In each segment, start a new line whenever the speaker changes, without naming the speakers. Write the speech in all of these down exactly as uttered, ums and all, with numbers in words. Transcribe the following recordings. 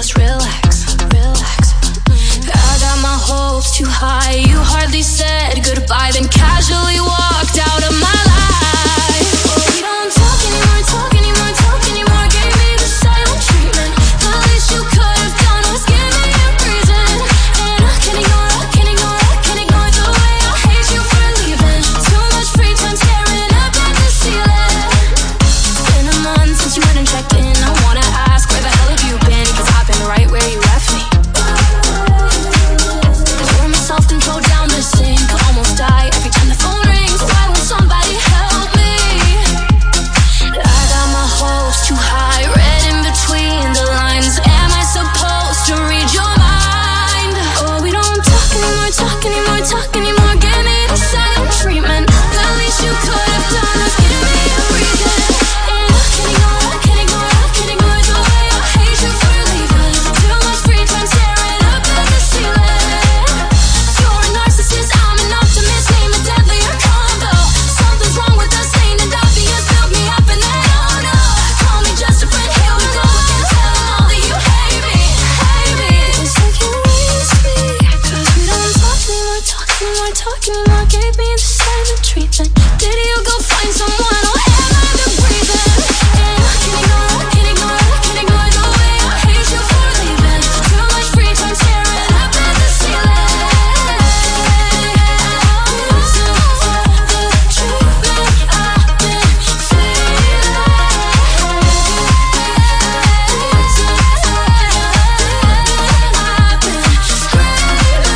just relax, relax. I got my hopes too high. You hardly said goodbye, then casually walked out of my life. Oh, we don't talk anymore, talk anymore, talk anymore. Gave me the silent treatment. The least you could have done was give me a reason. And I can't ignore, I can't ignore, I can't ignore the way I hate you for leaving. Too much free time staring up at the ceiling. It's been a month since you hadn't checked in. I wanna ask, where the hell have you been? Cause I've been right where you left me. Tore myself control down the sink. Almost die every time the phone rings. Why won't somebody help me? I got my hopes too high, read in between the lines. Am I supposed to read your mind? Oh, we don't talk anymore, talk anymore, talk anymore. Give me the silent treatment. The least you could have done was give me a reason. And I can't ignore, I can't ignore, I can't ignore the way I hate you for leaving. Too much free time staring up at the ceiling. You're a narcissist, I'm an optimist. Name a deadlier combo. Something's wrong with us, ain't it obvious? Build me up and then oh no. Call me just a friend, here we go again. Tell them all that you hate me, hate me. It's like you raised me. Cause we don't talk anymore, talk anymore, talk anymore. Gave me the silent treatment. Did you go find someone or am I the reason? And I can't ignore, I can't ignore, I can't ignore the way I hate you for leaving. Too much free time staring up at the ceiling. This is the treatment I've been feeling. This is the I've been screaming.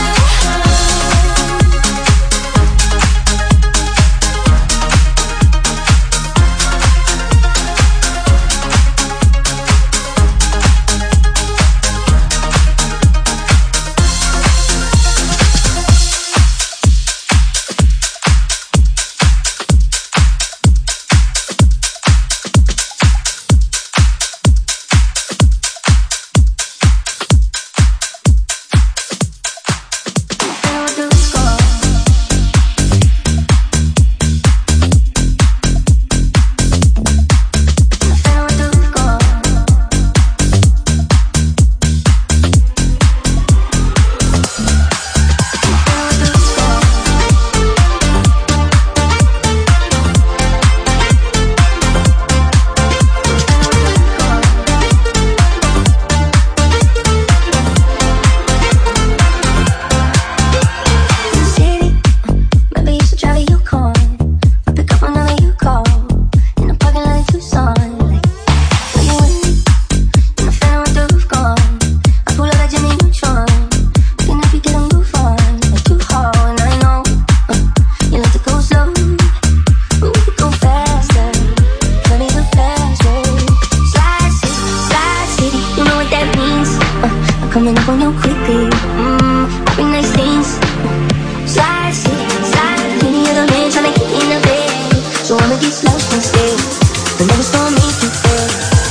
Coming up on you quickly, mmm, popping nice things. Slide, slide, slide. Any other man tryna get in the bed, so I'ma get lost instead. But never saw me today.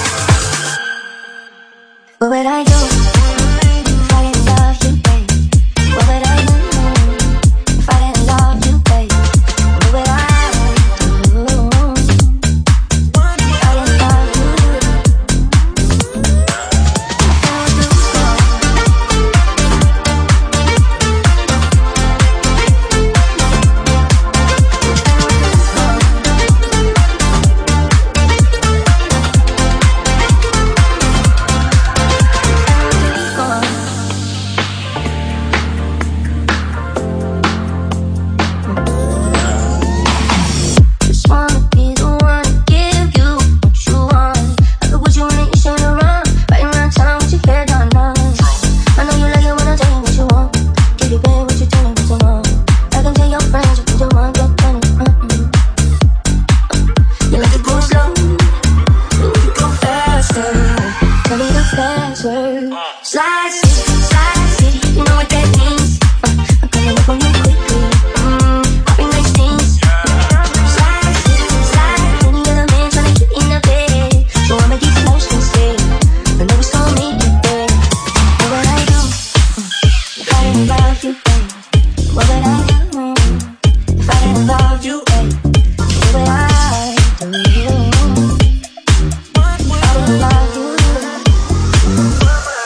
What would I do if I didn't love you, babe? What would I do if I didn't love you, babe? What would I do if I didn't love you? Slide city, slide city, you know what that means. uh, I'm coming up on you quickly, mmm, popping nice things. Slide city, slide, any other man tryna get in the bed, so I'ma get lost instead. But never saw me today. What would I do if I didn't love you, babe? What would I do if I didn't love you, babe? What would I do if I didn't love you?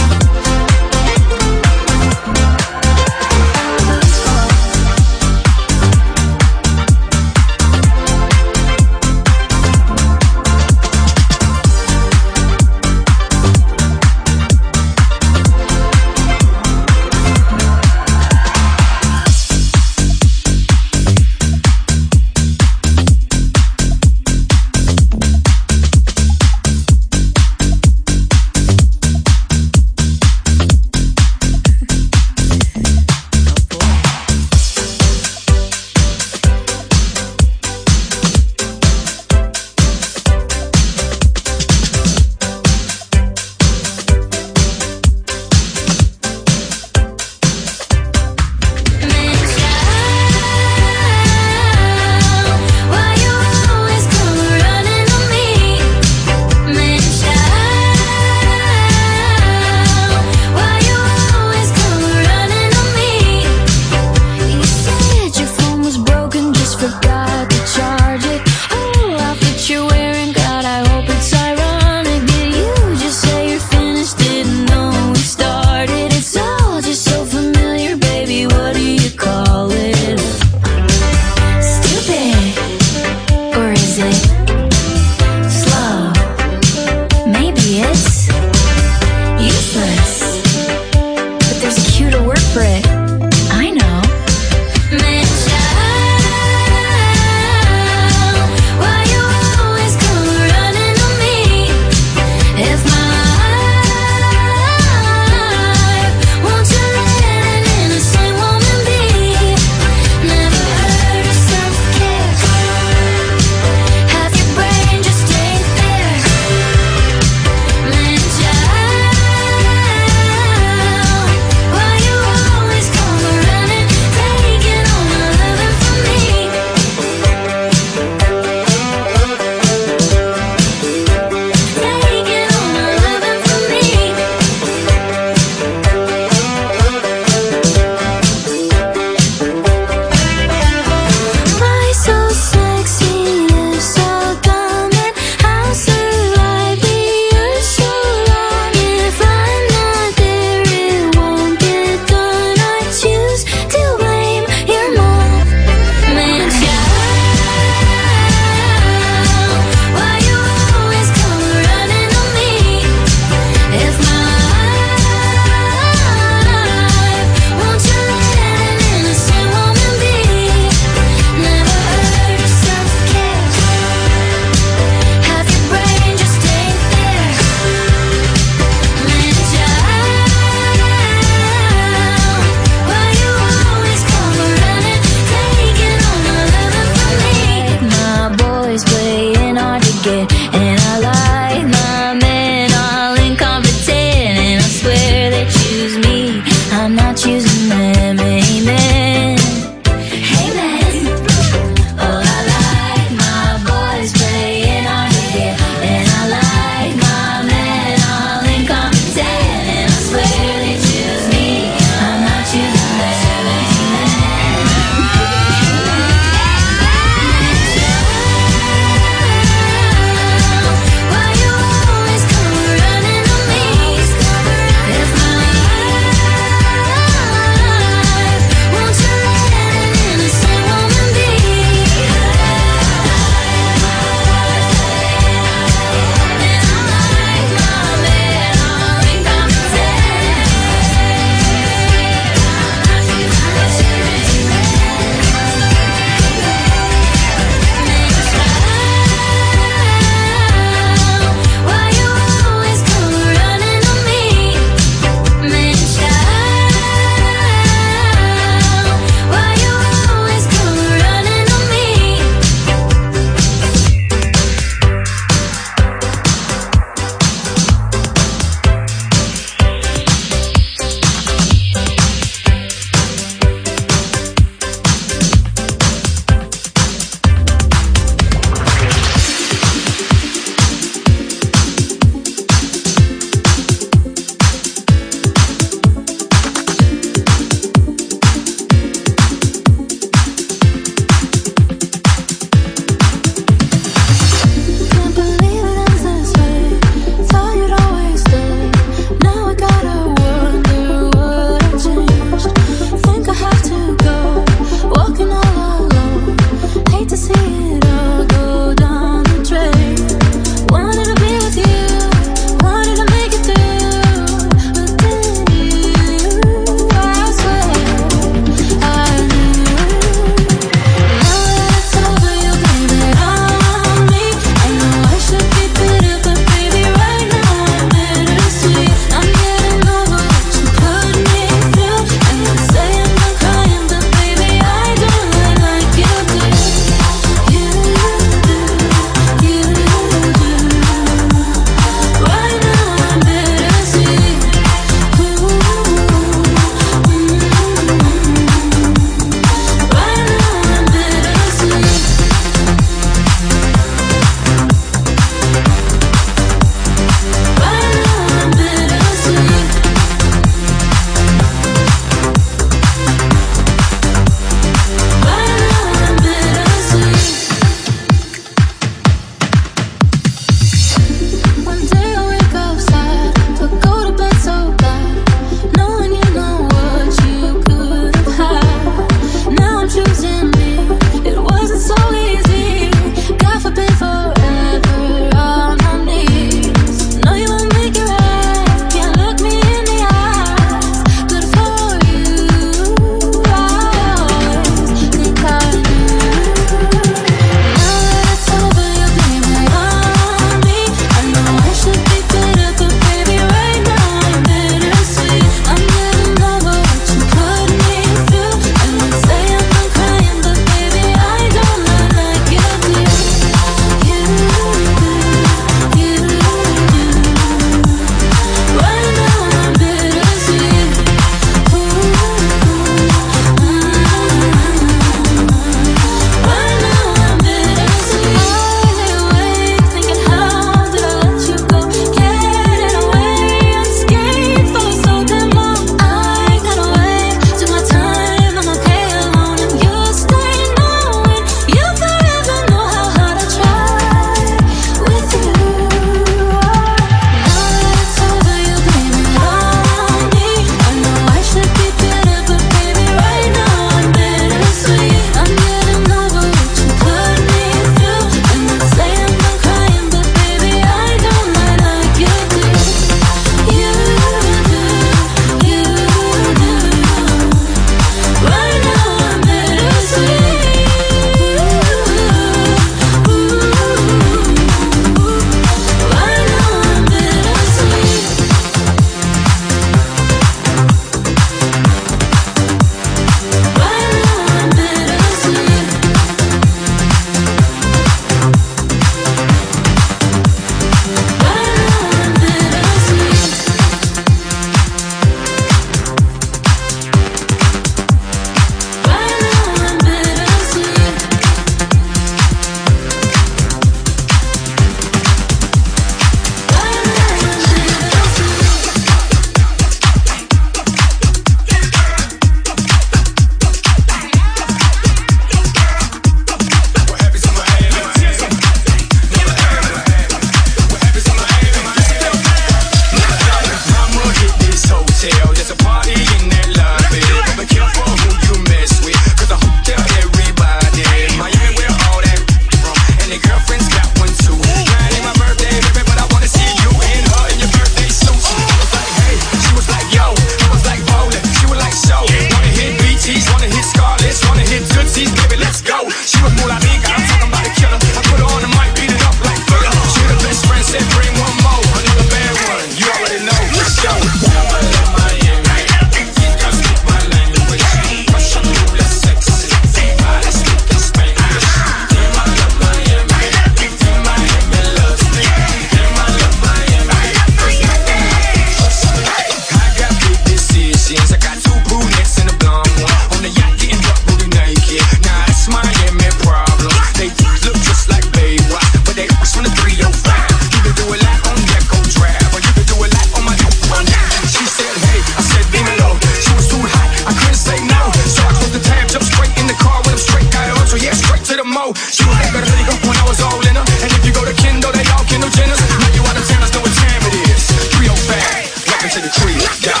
two brunettes and a blonde one on the yacht getting butt booty naked. Nah, that's Miami problem. They look just like Baywatch, but they from the three oh five. You can do a lap on the Echo Drive, or you can do a lap on my one. She said, hey, I said, leave me low. She was too hot, I couldn't say no. So I took the tab, jumped straight in the car with him straight, got on, so yeah, straight to the mo. She was like a hoodie when I was all in her. And if you go to Kendall, they all Kendall Jenners. Now you out of town, know what time it is. three oh five, welcome to the tree. Yeah.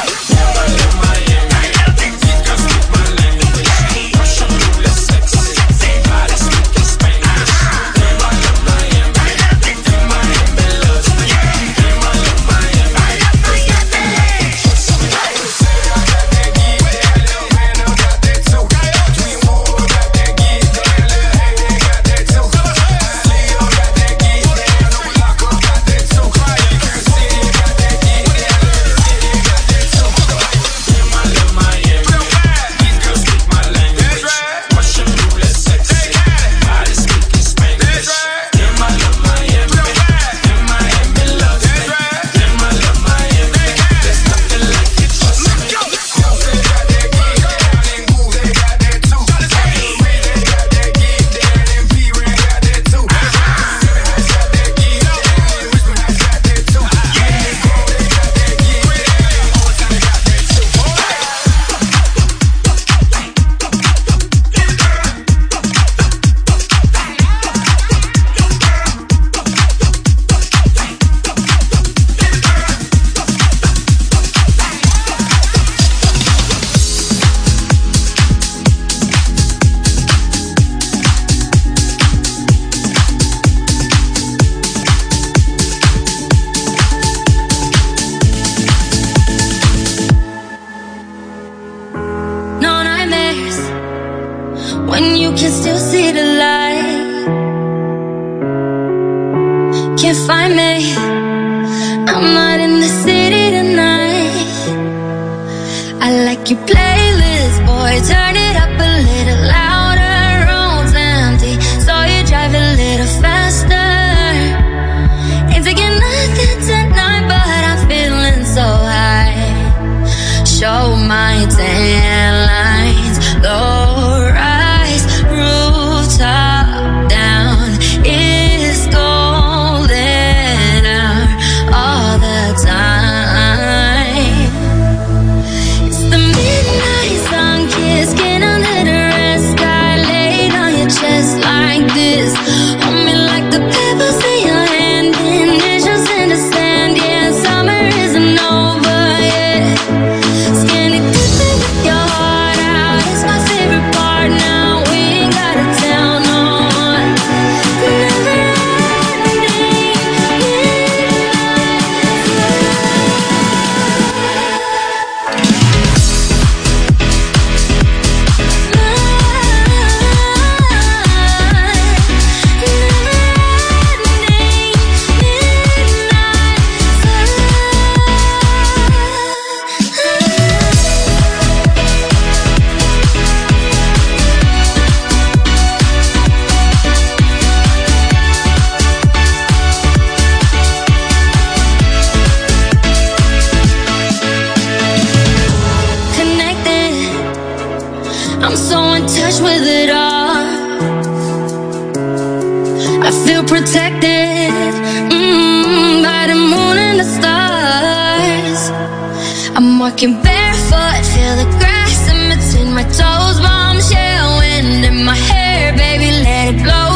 Walking barefoot, feel the grass in between my toes. Bombshell wind in my hair, baby, let it blow,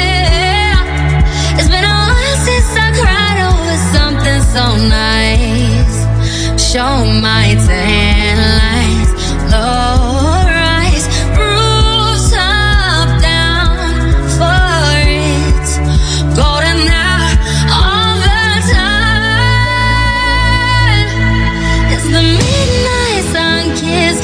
yeah. It's been a while since I cried over something so nice. Show my tan lines, low rise, roofs up, down for it. Golden hour all the time. It's the midnight sun kiss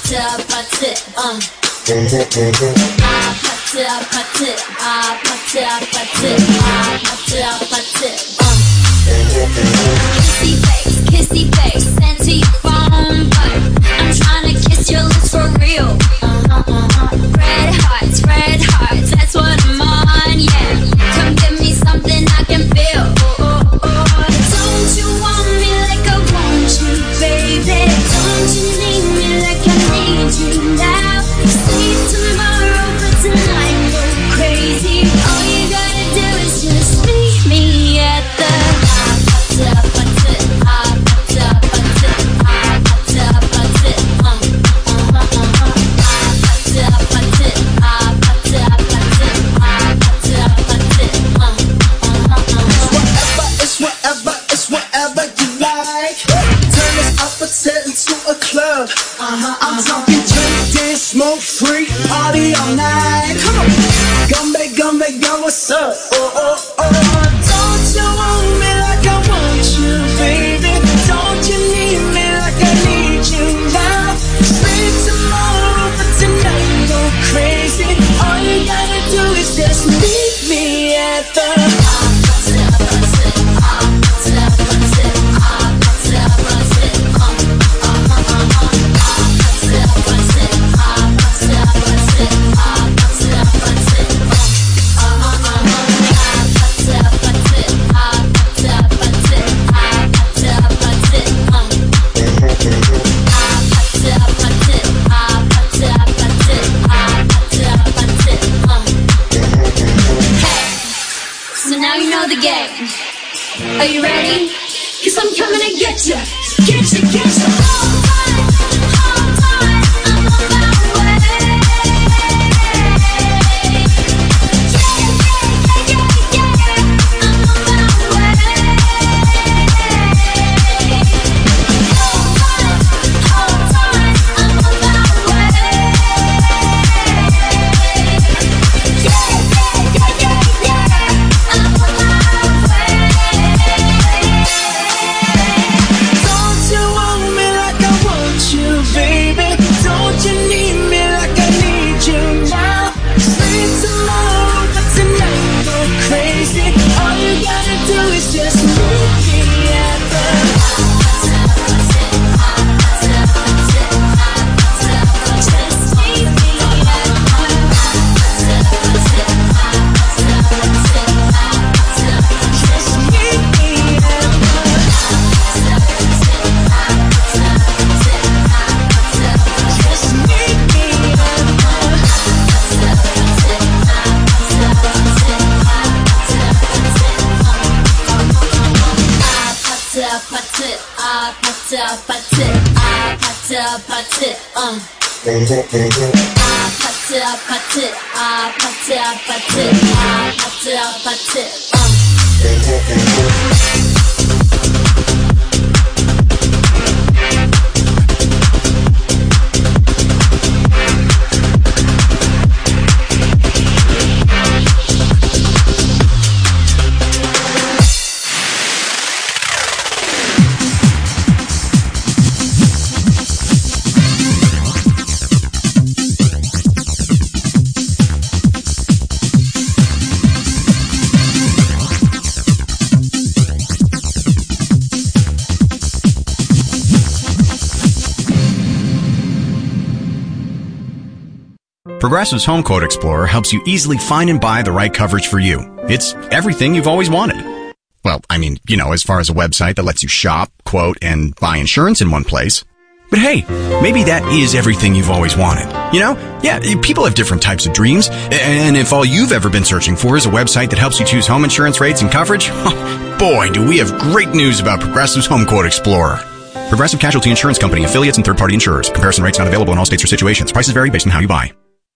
Kissy face, kissy face, sent to your phone, but I'm trying to kiss your lips for real. Uh-huh, uh-huh. Red hearts, red hearts, that's what I'm on, yeah. Come give me something I can feel. Oh, oh, oh. Don't you want me like I want you, baby? Don't you need me like I need you now? Say tomorrow, but tonight go crazy. All you gotta do is just meet me at the
Uh-huh, I'm talking drink, dance, smoke, free, party all night. Come on, Gumby, Gumby, yo, what's up? Oh, oh, oh. Don't you want me like I want you, baby? Don't you need me like I need you now? Sleep tomorrow, but tonight go crazy. All you gotta do is just meet me at the
Are you ready? 'Cause I'm coming to get you, get you, get you. Hold on, hold on, I'm on my way. Yeah, yeah, yeah, yeah, yeah, I'm on my way. Hold on, hold on, I'm on my way. Yeah, yeah, yeah, yeah, yeah, I'm on my way. Don't you want me like I want you, baby? Don't you need me like I need you now? Sleep tomorrow, but tonight go crazy. All you gotta do is just meet me at the just meet me at just meet me at just meet me
Progressive's Home Quote Explorer helps you easily find and buy the right coverage for you. It's everything you've always wanted. Well, I mean, you know, as far as a website that lets you shop, quote, and buy insurance in one place. But hey, maybe that is everything you've always wanted. You know? Yeah, people have different types of dreams. And if all you've ever been searching for is a website that helps you choose home insurance rates and coverage, boy, do we have great news about Progressive's Home Quote Explorer. Progressive Casualty Insurance Company, affiliates, and third-party insurers. Comparison rates not available in all states or situations. Prices vary based on how you buy.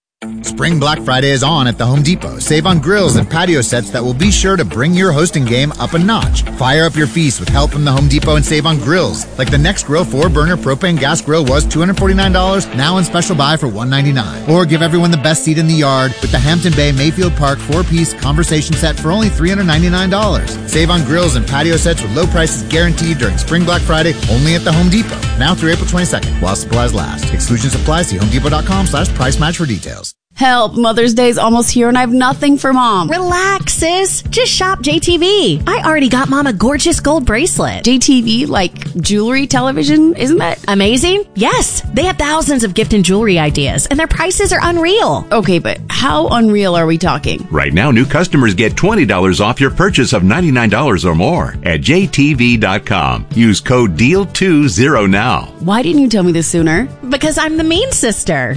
Spring Black Friday is on at the Home Depot. Save on grills and patio sets that will be sure to bring your hosting game up a notch. Fire up your feast with help from the Home Depot and save on grills. Like the Next Grill four burner propane gas grill was two hundred forty-nine dollars, now in special buy for one hundred ninety-nine dollars. Or give everyone the best seat in the yard with the Hampton Bay Mayfield Park four-piece conversation set for only three hundred ninety-nine dollars. Save on grills and patio sets with low prices guaranteed during Spring Black Friday only at the Home Depot. Now through April twenty-second, while supplies last. Exclusions apply. See homedepot.com slash price match for details.
Help, Mother's Day's almost here and I have nothing for Mom.
Relax, sis. Just shop J T V. I already got Mom a gorgeous gold bracelet.
J T V, like jewelry, television, isn't that
amazing? Yes. They have thousands of gift and jewelry ideas and their prices are unreal.
Okay, but how unreal are we talking?
Right now, new customers get twenty dollars off your purchase of ninety-nine dollars or more at J T V dot com. Use code D E A L twenty now.
Why didn't you tell me this sooner?
Because I'm the mean sister.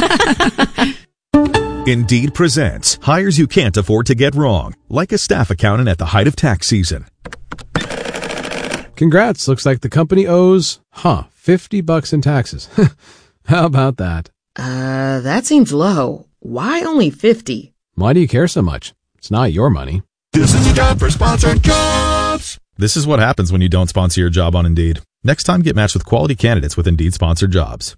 Indeed presents hires you can't afford to get wrong, like a staff accountant at the height of tax season.
Congrats, looks like the company owes, huh, fifty bucks in taxes. How about that?
Uh, that seems low. Why only fifty?
Why do you care so much? It's not your money.
This is a job for sponsored jobs. This is what happens when you don't sponsor your job on Indeed. Next time, get matched with quality candidates with Indeed sponsored jobs.